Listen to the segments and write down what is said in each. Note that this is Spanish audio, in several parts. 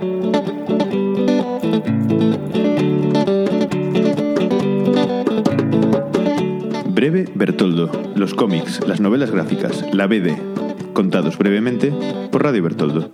Breve Bertoldo, los cómics, las novelas gráficas, la BD, contados brevemente por Radio Bertoldo.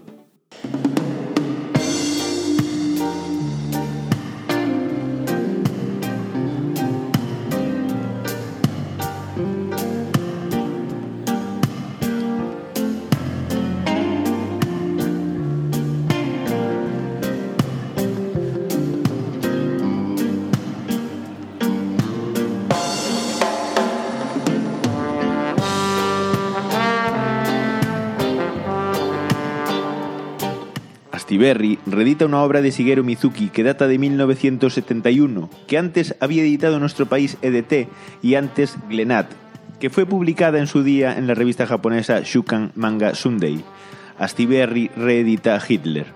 Astiberri reedita una obra de Shigeru Mizuki que data de 1971, que antes había editado en nuestro país EDT y antes Glenat, que fue publicada en su día en la revista japonesa Shukan Manga Sunday. Astiberri reedita Hitler.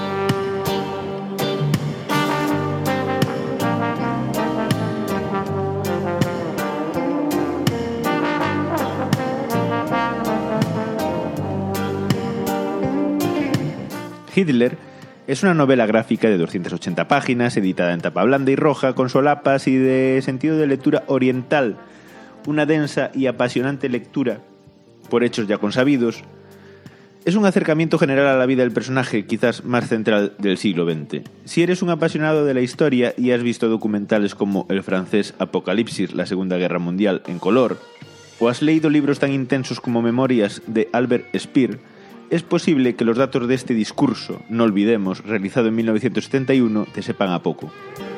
Hitler es una novela gráfica de 280 páginas, editada en tapa blanda y roja, con solapas y de sentido de lectura oriental. Una densa y apasionante lectura, por hechos ya consabidos. Es un acercamiento general a la vida del personaje, quizás más central del siglo XX. Si eres un apasionado de la historia y has visto documentales como el francés Apocalipsis, la Segunda Guerra Mundial, en color, o has leído libros tan intensos como Memorias de Albert Speer, es posible que los datos de este discurso, no olvidemos, realizado en 1971, te sepan a poco.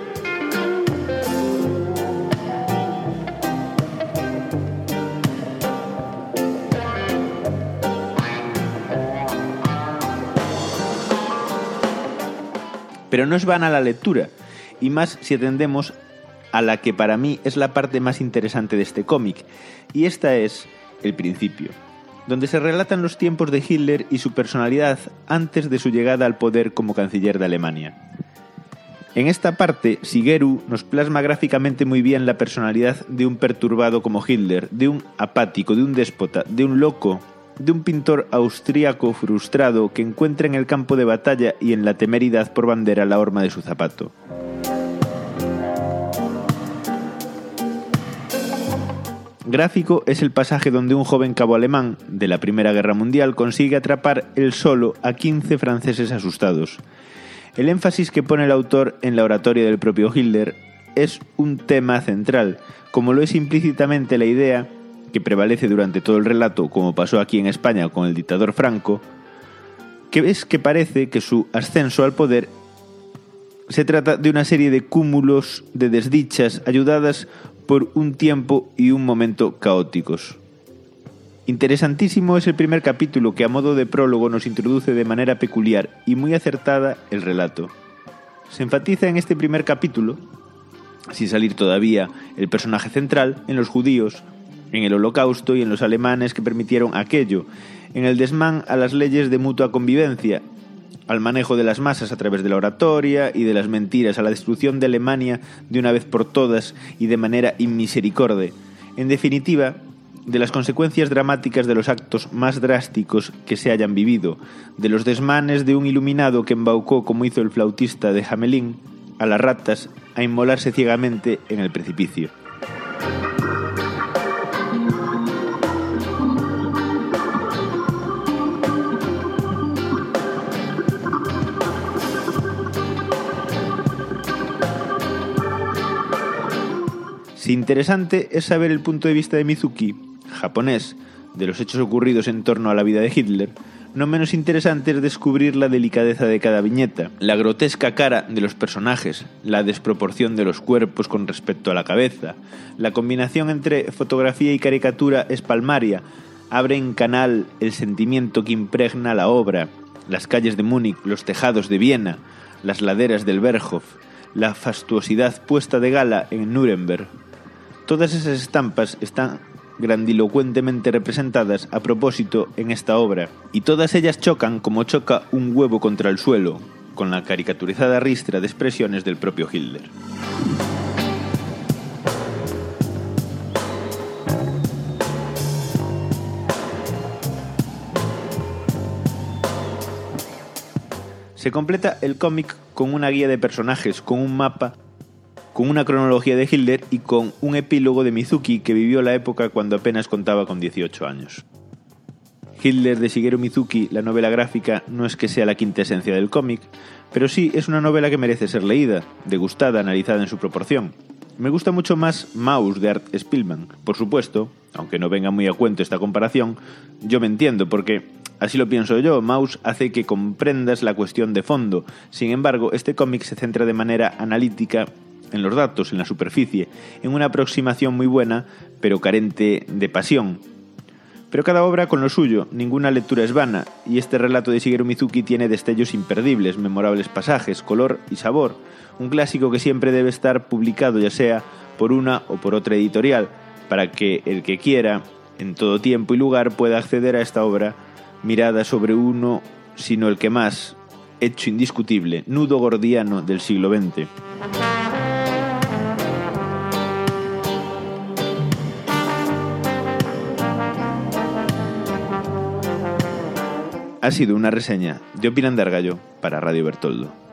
Pero no es vana la lectura, y más si atendemos a la que para mí es la parte más interesante de este cómic, y esta es el principio, donde se relatan los tiempos de Hitler y su personalidad antes de su llegada al poder como canciller de Alemania. En esta parte, Shigeru nos plasma gráficamente muy bien la personalidad de un perturbado como Hitler, de un apático, de un déspota, de un loco, de un pintor austríaco frustrado que encuentra en el campo de batalla y en la temeridad por bandera la horma de su zapato. Gráfico es el pasaje donde un joven cabo alemán de la Primera Guerra Mundial consigue atrapar él solo a 15 franceses asustados. El énfasis que pone el autor en la oratoria del propio Hitler es un tema central, como lo es implícitamente la idea que prevalece durante todo el relato, como pasó aquí en España con el dictador Franco, que es que parece que su ascenso al poder se trata de una serie de cúmulos de desdichas ayudadas por un tiempo y un momento caóticos. Interesantísimo es el primer capítulo que a modo de prólogo nos introduce de manera peculiar y muy acertada el relato. Se enfatiza en este primer capítulo, sin salir todavía el personaje central, en los judíos, en el Holocausto y en los alemanes que permitieron aquello, en el desmán a las leyes de mutua convivencia, al manejo de las masas a través de la oratoria y de las mentiras, a la destrucción de Alemania de una vez por todas y de manera inmisericorde. En definitiva, de las consecuencias dramáticas de los actos más drásticos que se hayan vivido, de los desmanes de un iluminado que embaucó, como hizo el flautista de Hamelin, a las ratas a inmolarse ciegamente en el precipicio. Si interesante es saber el punto de vista de Mizuki, japonés, de los hechos ocurridos en torno a la vida de Hitler, no menos interesante es descubrir la delicadeza de cada viñeta, la grotesca cara de los personajes, la desproporción de los cuerpos con respecto a la cabeza, la combinación entre fotografía y caricatura es palmaria, abre en canal el sentimiento que impregna la obra, las calles de Múnich, los tejados de Viena, las laderas del Berghof, la fastuosidad puesta de gala en Nuremberg. Todas esas estampas están grandilocuentemente representadas a propósito en esta obra, y todas ellas chocan como choca un huevo contra el suelo, con la caricaturizada ristra de expresiones del propio Hitler. Se completa el cómic con una guía de personajes, con un mapa, con una cronología de Hitler y con un epílogo de Mizuki que vivió la época cuando apenas contaba con 18 años. Hitler de Shigeru Mizuki, la novela gráfica, no es que sea la quintesencia del cómic, pero sí es una novela que merece ser leída, degustada, analizada en su proporción. Me gusta mucho más Maus de Art Spiegelman. Por supuesto, aunque no venga muy a cuento esta comparación, yo me entiendo porque, así lo pienso yo, Maus hace que comprendas la cuestión de fondo. Sin embargo, este cómic se centra de manera analítica en los datos, en la superficie, en una aproximación muy buena, pero carente de pasión. Pero cada obra con lo suyo, ninguna lectura es vana, y este relato de Shigeru Mizuki tiene destellos imperdibles, memorables pasajes, color y sabor, un clásico que siempre debe estar publicado ya sea por una o por otra editorial, para que el que quiera, en todo tiempo y lugar, pueda acceder a esta obra mirada sobre uno, sino el que más, hecho indiscutible, nudo gordiano del siglo XX. Ha sido una reseña de Opinan de Argallo para Radio Bertoldo.